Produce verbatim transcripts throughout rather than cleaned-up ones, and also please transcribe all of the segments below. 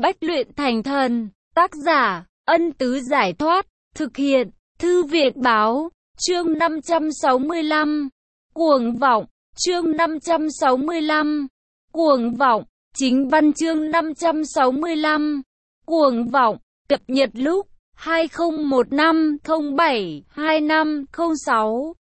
Bách luyện thành thần. Tác giả, Ân Tứ Giải Thoát. Thực hiện, Thư Việt Báo. Chương năm trăm sáu mươi lăm. Cuồng vọng. Chương năm trăm sáu mươi lăm. Cuồng vọng. Chính văn chương năm trăm sáu mươi lăm. Cuồng vọng. Cập nhật lúc hai không một năm không bảy hai năm không sáu.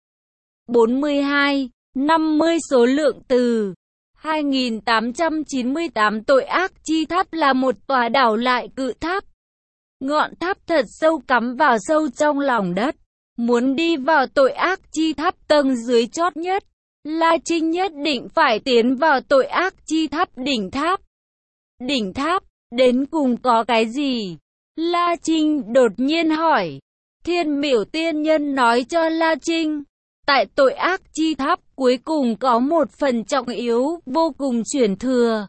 bốn mươi hai. năm mươi số lượng từ. hai nghìn tám trăm chín mươi tám. Tội ác chi tháp là một tòa đảo lại cự tháp. Ngọn tháp thật sâu cắm vào sâu trong lòng đất. Muốn đi vào tội ác chi tháp tầng dưới chót nhất, La Trinh nhất định phải tiến vào tội ác chi tháp đỉnh tháp. Đỉnh tháp, đến cùng có cái gì? La Trinh đột nhiên hỏi. Thiên Miểu Tiên Nhân nói cho La Trinh, tại tội ác chi tháp cuối cùng có một phần trọng yếu vô cùng chuyển thừa.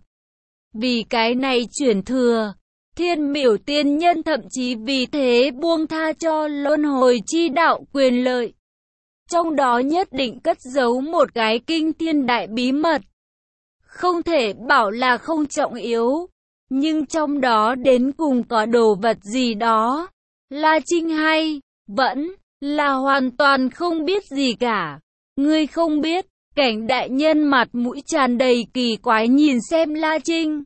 Vì cái này chuyển thừa, Thiên Miểu Tiên Nhân thậm chí vì thế buông tha cho luân hồi chi đạo quyền lợi. Trong đó nhất định cất giấu một cái kinh thiên đại bí mật. Không thể bảo là không trọng yếu, nhưng trong đó đến cùng có đồ vật gì đó. La Trinh hay, vẫn là hoàn toàn không biết gì cả. Ngươi không biết. Cảnh đại nhân mặt mũi tràn đầy kỳ quái nhìn xem La Trinh.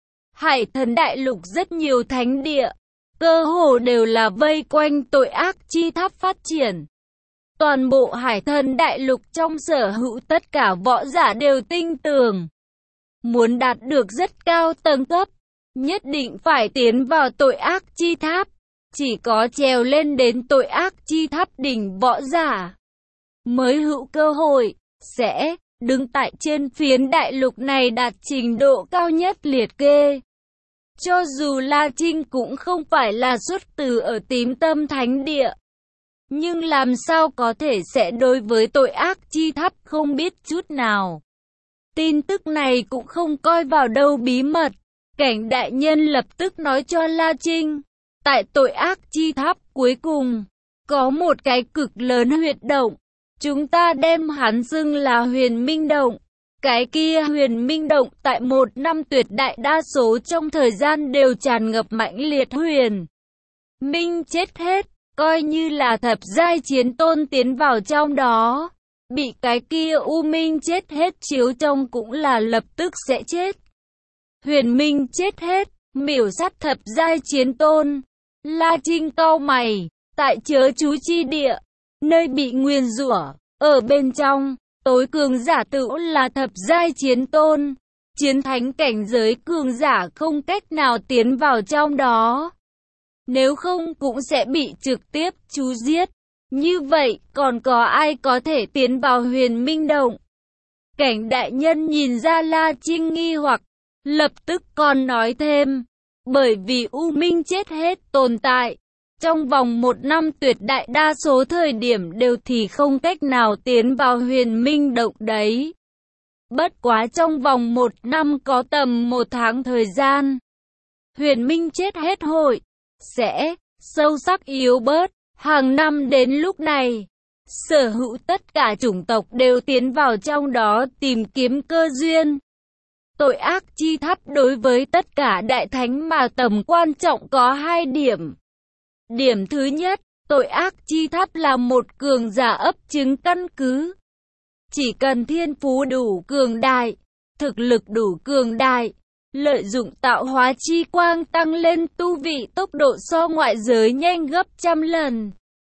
Hải Thần Đại Lục rất nhiều thánh địa, cơ hồ đều là vây quanh tội ác chi tháp phát triển. Toàn bộ Hải Thần Đại Lục trong sở hữu tất cả võ giả đều tinh tường. Muốn đạt được rất cao tầng cấp, nhất định phải tiến vào tội ác chi tháp. Chỉ có trèo lên đến tội ác chi tháp đỉnh võ giả, mới hữu cơ hội, sẽ đứng tại trên phiến đại lục này đạt trình độ cao nhất liệt kê. Cho dù La Trinh cũng không phải là xuất từ ở Tím Tâm Thánh Địa, nhưng làm sao có thể sẽ đối với tội ác chi tháp không biết chút nào. Tin tức này cũng không coi vào đâu bí mật. Cảnh đại nhân lập tức nói cho La Trinh, tại tội ác chi tháp cuối cùng, có một cái cực lớn huyệt động. Chúng ta đem hắn xưng là Huyền Minh Động. Cái kia Huyền Minh Động tại một năm tuyệt đại đa số trong thời gian đều tràn ngập mãnh liệt huyền minh chết hết. Coi như là thập giai chiến tôn tiến vào trong đó, bị cái kia u minh chết hết chiếu trong cũng là lập tức sẽ chết. Huyền minh chết hết, miểu sát thập giai chiến tôn. La Trinh cau mày, tại chớ chú chi địa, nơi bị nguyền rủa, ở bên trong, tối cường giả tự là thập giai chiến tôn. Chiến thánh cảnh giới cường giả không cách nào tiến vào trong đó. Nếu không cũng sẽ bị trực tiếp chú giết. Như vậy, còn có ai có thể tiến vào Huyền Minh Động? Cảnh đại nhân nhìn ra La Trinh nghi hoặc, lập tức còn nói thêm, bởi vì U Minh chết hết tồn tại. Trong vòng một năm tuyệt đại đa số thời điểm đều thì không cách nào tiến vào Huyền Minh Động đấy. Bất quá trong vòng một năm có tầm một tháng thời gian, Huyền Minh chết hết hội sẽ sâu sắc yếu bớt. Hàng năm đến lúc này, sở hữu tất cả chủng tộc đều tiến vào trong đó tìm kiếm cơ duyên. Tội ác chi tháp đối với tất cả đại thánh mà tầm quan trọng có hai điểm. Điểm thứ nhất, tội ác chi tháp là một cường giả ấp trứng căn cứ. Chỉ cần thiên phú đủ cường đại, thực lực đủ cường đại, lợi dụng tạo hóa chi quang tăng lên tu vị tốc độ so ngoại giới nhanh gấp trăm lần.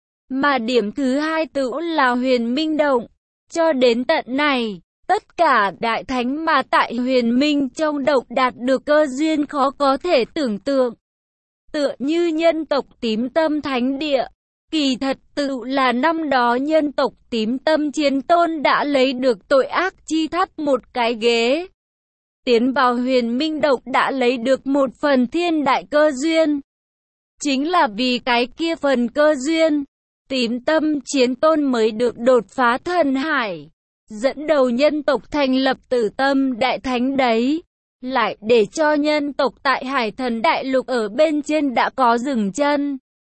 Mà điểm thứ hai tự là Huyền Minh Động. Cho đến tận này, tất cả đại thánh mà tại Huyền Minh trong động đạt được cơ duyên khó có thể tưởng tượng. Tựa như nhân tộc Tím Tâm Thánh Địa, kỳ thật tự là năm đó nhân tộc Tím Tâm Chiến Tôn đã lấy được tội ác chi tháp một cái ghế. Tiến vào Huyền Minh Động đã lấy được một phần thiên đại cơ duyên. Chính là vì cái kia phần cơ duyên, Tím Tâm Chiến Tôn mới được đột phá thần hải, dẫn đầu nhân tộc thành lập Tử Tâm Đại Thánh đấy. Lại để cho nhân tộc tại Hải Thần Đại Lục ở bên trên đã có dừng chân.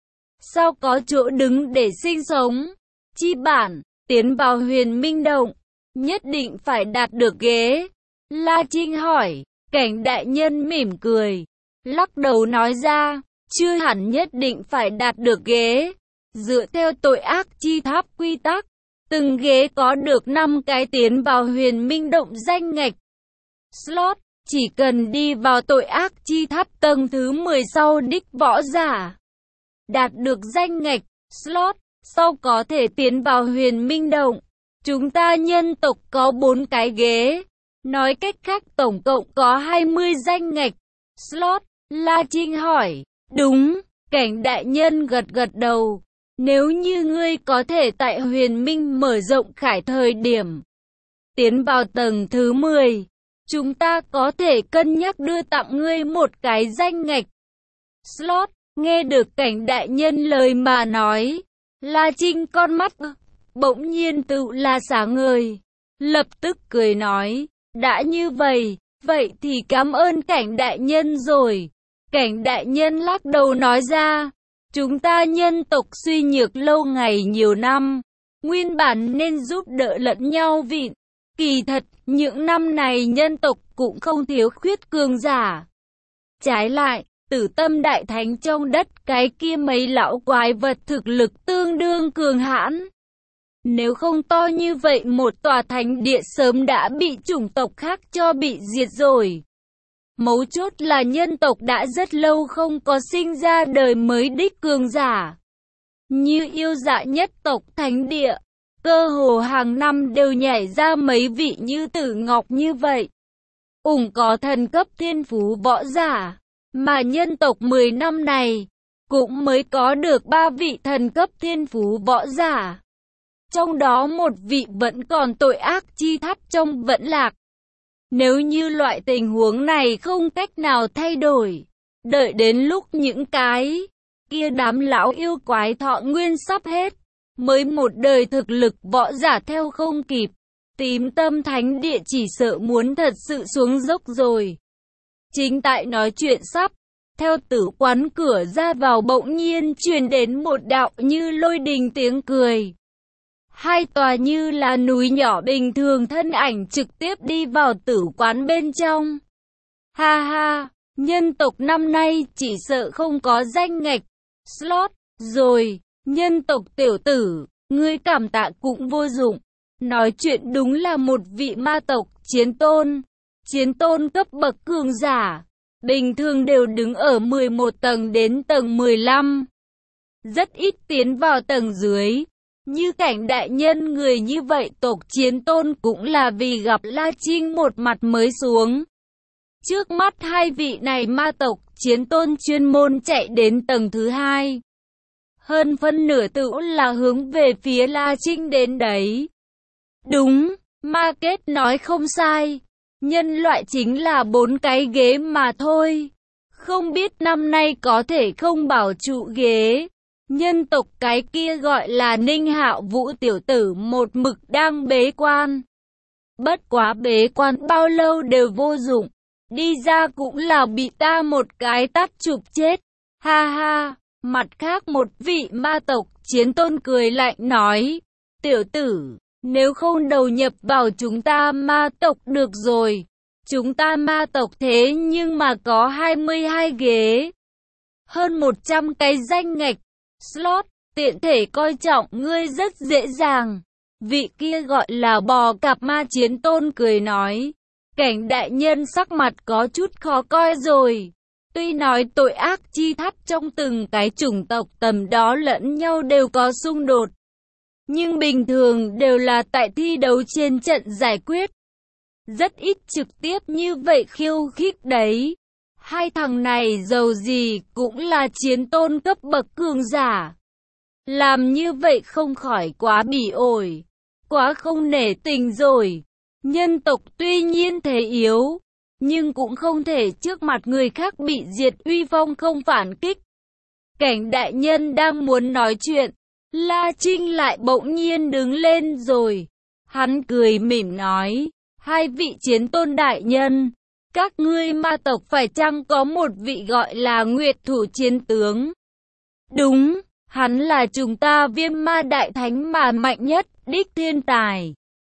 Sao có chỗ đứng để sinh sống? Chi bản, tiến vào Huyền Minh Động, nhất định phải đạt được ghế. La Trinh hỏi, cảnh đại nhân mỉm cười. lắc đầu nói ra, chưa hẳn nhất định phải đạt được ghế. Dựa theo tội ác chi tháp quy tắc, từng ghế có được năm cái tiến vào huyền minh động danh ngạch. Slot, chỉ cần đi vào tội ác chi tháp tầng thứ mười sau đích võ giả. Đạt được danh ngạch, slot, sau có thể tiến vào huyền minh động. Chúng ta nhân tộc có bốn cái ghế. Nói cách khác tổng cộng có hai mươi danh ngạch. Slot, La Trinh hỏi. Đúng, Cảnh đại nhân gật gật đầu. Nếu như ngươi có thể tại huyền minh mở rộng khải thời điểm tiến vào tầng thứ mười, chúng ta có thể cân nhắc đưa tặng ngươi một cái danh ngạch. Slot, nghe được Cảnh đại nhân lời mà nói, La Trinh con mắt bỗng nhiên tự là sáng ngời, lập tức cười nói, đã như vậy, vậy thì cảm ơn Cảnh đại nhân rồi. Cảnh đại nhân lắc đầu nói ra, chúng ta nhân tộc suy nhược lâu ngày nhiều năm, nguyên bản nên giúp đỡ lẫn nhau vịn. Kỳ thật, những năm này nhân tộc cũng không thiếu khuyết cường giả. Trái lại, Tử Tâm Đại Thánh trong đất cái kia mấy lão quái vật thực lực tương đương cường hãn. Nếu không to như vậy một tòa thánh địa sớm đã bị chủng tộc khác cho bị diệt rồi. Mấu chốt là nhân tộc đã rất lâu không có sinh ra đời mới đích cường giả. Như yêu dạ nhất tộc thánh địa, cơ hồ hàng năm đều nhảy ra mấy vị như Tử Ngọc như vậy. Ủng có thần cấp thiên phú võ giả, mà nhân tộc mười năm này cũng mới có được ba vị thần cấp thiên phú võ giả. Trong đó một vị vẫn còn tội ác chi tháp trong vẫn lạc. Nếu như loại tình huống này không cách nào thay đổi, đợi đến lúc những cái kia đám lão yêu quái thọ nguyên sắp hết, mới một đời thực lực võ giả theo không kịp, Tím Tâm Thánh Địa chỉ sợ muốn thật sự xuống dốc rồi. Chính tại nói chuyện sắp, theo tử quán cửa ra vào bỗng nhiên truyền đến một đạo như lôi đình tiếng cười. Hai tòa như là núi nhỏ bình thường thân ảnh trực tiếp đi vào tử quán bên trong. Ha ha, nhân tộc năm nay chỉ sợ không có danh ngạch, slot, rồi, nhân tộc tiểu tử, ngươi cảm tạ cũng vô dụng. Nói chuyện đúng là một vị ma tộc, chiến tôn, chiến tôn cấp bậc cường giả, bình thường đều đứng ở mười một tầng đến tầng mười lăm. Rất ít tiến vào tầng dưới. Như Cảnh đại nhân người như vậy tộc chiến tôn cũng là vì gặp La Trinh một mặt mới xuống. Trước mắt hai vị này ma tộc chiến tôn chuyên môn chạy đến tầng thứ hai. Hơn phân nửa tự là hướng về phía La Trinh đến đấy. Đúng, Ma Kết nói không sai. Nhân loại chính là bốn cái ghế mà thôi. Không biết năm nay có thể không bảo trụ ghế. Nhân tộc cái kia gọi là Ninh Hạo Vũ tiểu tử một mực đang bế quan. Bất quá bế quan bao lâu đều vô dụng. Đi ra cũng là bị ta một cái tát chụp chết. Ha ha, mặt khác một vị ma tộc chiến tôn cười lạnh nói. Tiểu tử, nếu không đầu nhập vào chúng ta ma tộc được rồi. Chúng ta ma tộc thế nhưng mà có hai mươi hai ghế. Hơn một trăm cái danh ngạch. Slot, tiện thể coi trọng ngươi rất dễ dàng. Vị kia gọi là bò cạp ma chiến tôn cười nói. Cảnh đại nhân sắc mặt có chút khó coi rồi. Tuy nói tội ác chi tháp trong từng cái chủng tộc tầm đó lẫn nhau đều có xung đột, nhưng bình thường đều là tại thi đấu trên trận giải quyết. Rất ít trực tiếp như vậy khiêu khích đấy. Hai thằng này dầu gì cũng là chiến tôn cấp bậc cường giả. Làm như vậy không khỏi quá bỉ ổi, quá không nể tình rồi. Nhân tộc tuy nhiên thế yếu, nhưng cũng không thể trước mặt người khác bị diệt uy phong không phản kích. Cảnh đại nhân đang muốn nói chuyện, La Trinh lại bỗng nhiên đứng lên rồi. Hắn cười mỉm nói, hai vị chiến tôn đại nhân, các ngươi ma tộc phải chăng có một vị gọi là Nguyệt Thủ chiến tướng? Đúng, hắn là chúng ta Viêm Ma đại thánh mà mạnh nhất, đích thiên tài.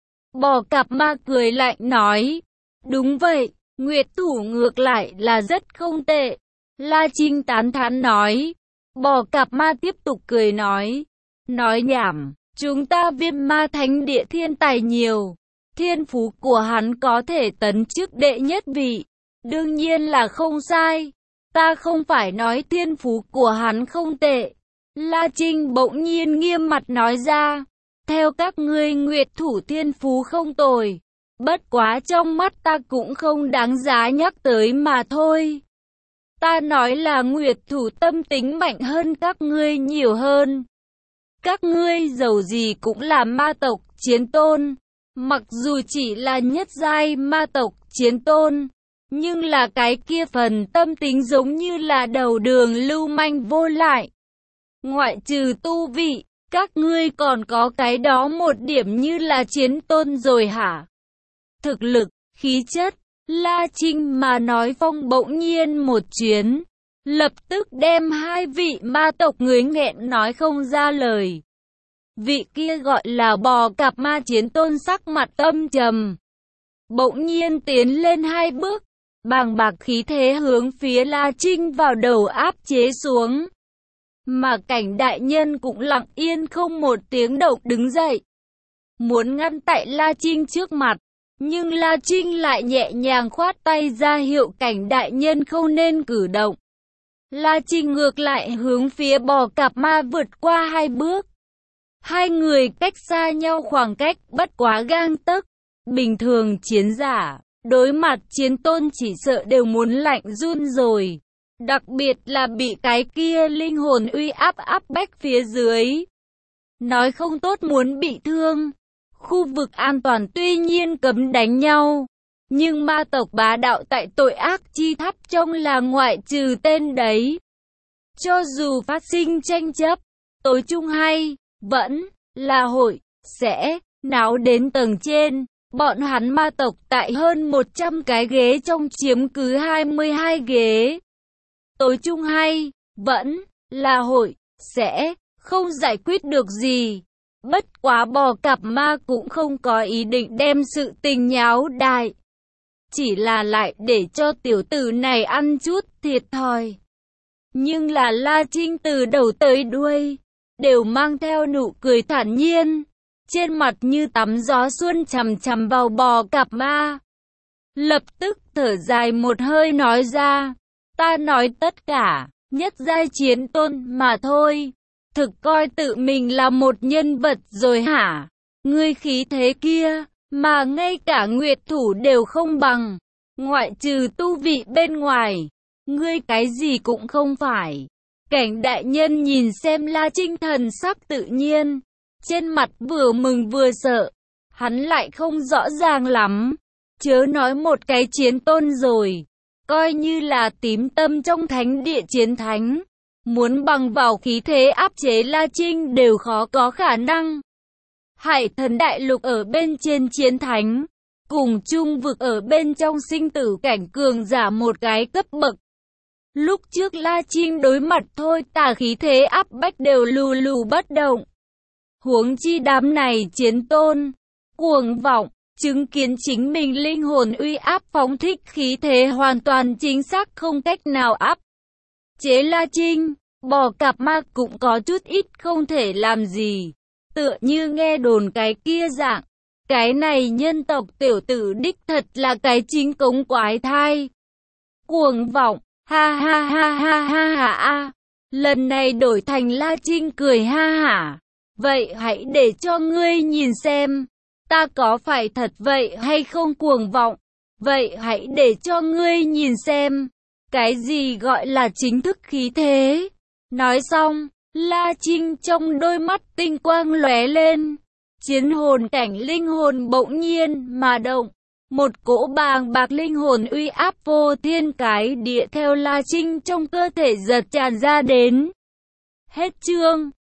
Bò cạp ma cười lạnh nói, đúng vậy, Nguyệt Thủ ngược lại là rất không tệ. La Trinh tán thán nói. Bò cạp ma tiếp tục cười nói. Nói nhảm, chúng ta Viêm Ma Thánh Địa thiên tài nhiều. Thiên phú của hắn có thể tấn chức đệ nhất vị. Đương nhiên là không sai. Ta không phải nói thiên phú của hắn không tệ. La Trinh bỗng nhiên nghiêm mặt nói ra. Theo các ngươi Nguyệt thủ thiên phú không tồi. Bất quá trong mắt ta cũng không đáng giá nhắc tới mà thôi. Ta nói là Nguyệt thủ tâm tính mạnh hơn các ngươi nhiều hơn. Các ngươi dầu gì cũng là ma tộc chiến tôn. Mặc dù chỉ là nhất giai ma tộc chiến tôn, nhưng là cái kia phần tâm tính giống như là đầu đường lưu manh vô lại. Ngoại trừ tu vị, các ngươi còn có cái đó một điểm như là chiến tôn rồi hả? Thực lực, khí chất, La Trinh mà nói phong bỗng nhiên một chuyến, lập tức đem hai vị ma tộc người nghẹn nói không ra lời. Vị kia gọi là bò cạp ma chiến tôn sắc mặt âm trầm, bỗng nhiên tiến lên hai bước, bàng bạc khí thế hướng phía La Trinh vào đầu áp chế xuống. Mà Cảnh đại nhân cũng lặng yên không một tiếng động đứng dậy, muốn ngăn tại La Trinh trước mặt, nhưng La Trinh lại nhẹ nhàng khoát tay ra hiệu Cảnh đại nhân không nên cử động. La Trinh ngược lại hướng phía bò cạp ma vượt qua hai bước. Hai người cách xa nhau khoảng cách bất quá gang tấc. Bình thường chiến giả, đối mặt chiến tôn chỉ sợ đều muốn lạnh run rồi. Đặc biệt là bị cái kia linh hồn uy áp áp bách phía dưới. Nói không tốt muốn bị thương. Khu vực an toàn tuy nhiên cấm đánh nhau. Nhưng ma tộc bá đạo tại tội ác chi tháp trong là ngoại trừ tên đấy. Cho dù phát sinh tranh chấp, tối chung hay, vẫn là hội, sẽ náo đến tầng trên. Bọn hắn ma tộc tại hơn một trăm cái ghế trong chiếm cứ hai mươi hai ghế. Tối chung hay, vẫn là hội, sẽ không giải quyết được gì. Bất quá bò cạp ma cũng không có ý định đem sự tình nháo đại. Chỉ là lại để cho tiểu tử này ăn chút thiệt thòi. Nhưng là La Trinh từ đầu tới đuôi, đều mang theo nụ cười thản nhiên. Trên mặt như tắm gió xuân chằm chằm vào bò cạp ma. Lập tức thở dài một hơi nói ra. Ta nói tất cả, nhất giai chiến tôn mà thôi. Thực coi tự mình là một nhân vật rồi hả? Ngươi khí thế kia, mà ngay cả nguyệt thủ đều không bằng. Ngoại trừ tu vị bên ngoài, ngươi cái gì cũng không phải. Cảnh đại nhân nhìn xem La Trinh thần sắc tự nhiên. Trên mặt vừa mừng vừa sợ. Hắn lại không rõ ràng lắm. Chớ nói một cái chiến tôn rồi. Coi như là tím tâm trong thánh địa chiến thánh. Muốn bằng vào khí thế áp chế La Trinh đều khó có khả năng. Hải thần đại lục ở bên trên chiến thánh. Cùng chung vực ở bên trong sinh tử cảnh cường giả một cái cấp bậc. Lúc trước La Trinh đối mặt thôi tà khí thế áp bách đều lù lù bất động. Huống chi đám này chiến tôn, cuồng vọng, chứng kiến chính mình linh hồn uy áp phóng thích khí thế hoàn toàn chính xác không cách nào áp chế La Trinh. Bò cạp ma cũng có chút ít không thể làm gì. Tựa như nghe đồn cái kia dạng. Cái này nhân tộc tiểu tử đích thật là cái chính cống quái thai. Cuồng vọng, ha ha ha ha ha ha ha. Lần này đổi thành La Trinh cười ha hả. Vậy hãy để cho ngươi nhìn xem. Ta có phải thật vậy hay không cuồng vọng. Vậy hãy để cho ngươi nhìn xem. Cái gì gọi là chính thức khí thế. Nói xong, La Trinh trong đôi mắt tinh quang lóe lên. Chiến hồn cảnh linh hồn bỗng nhiên mà động. Một cỗ bàng bạc linh hồn uy áp vô thiên cái địa theo La Trinh trong cơ thể giật tràn ra đến. Hết chương.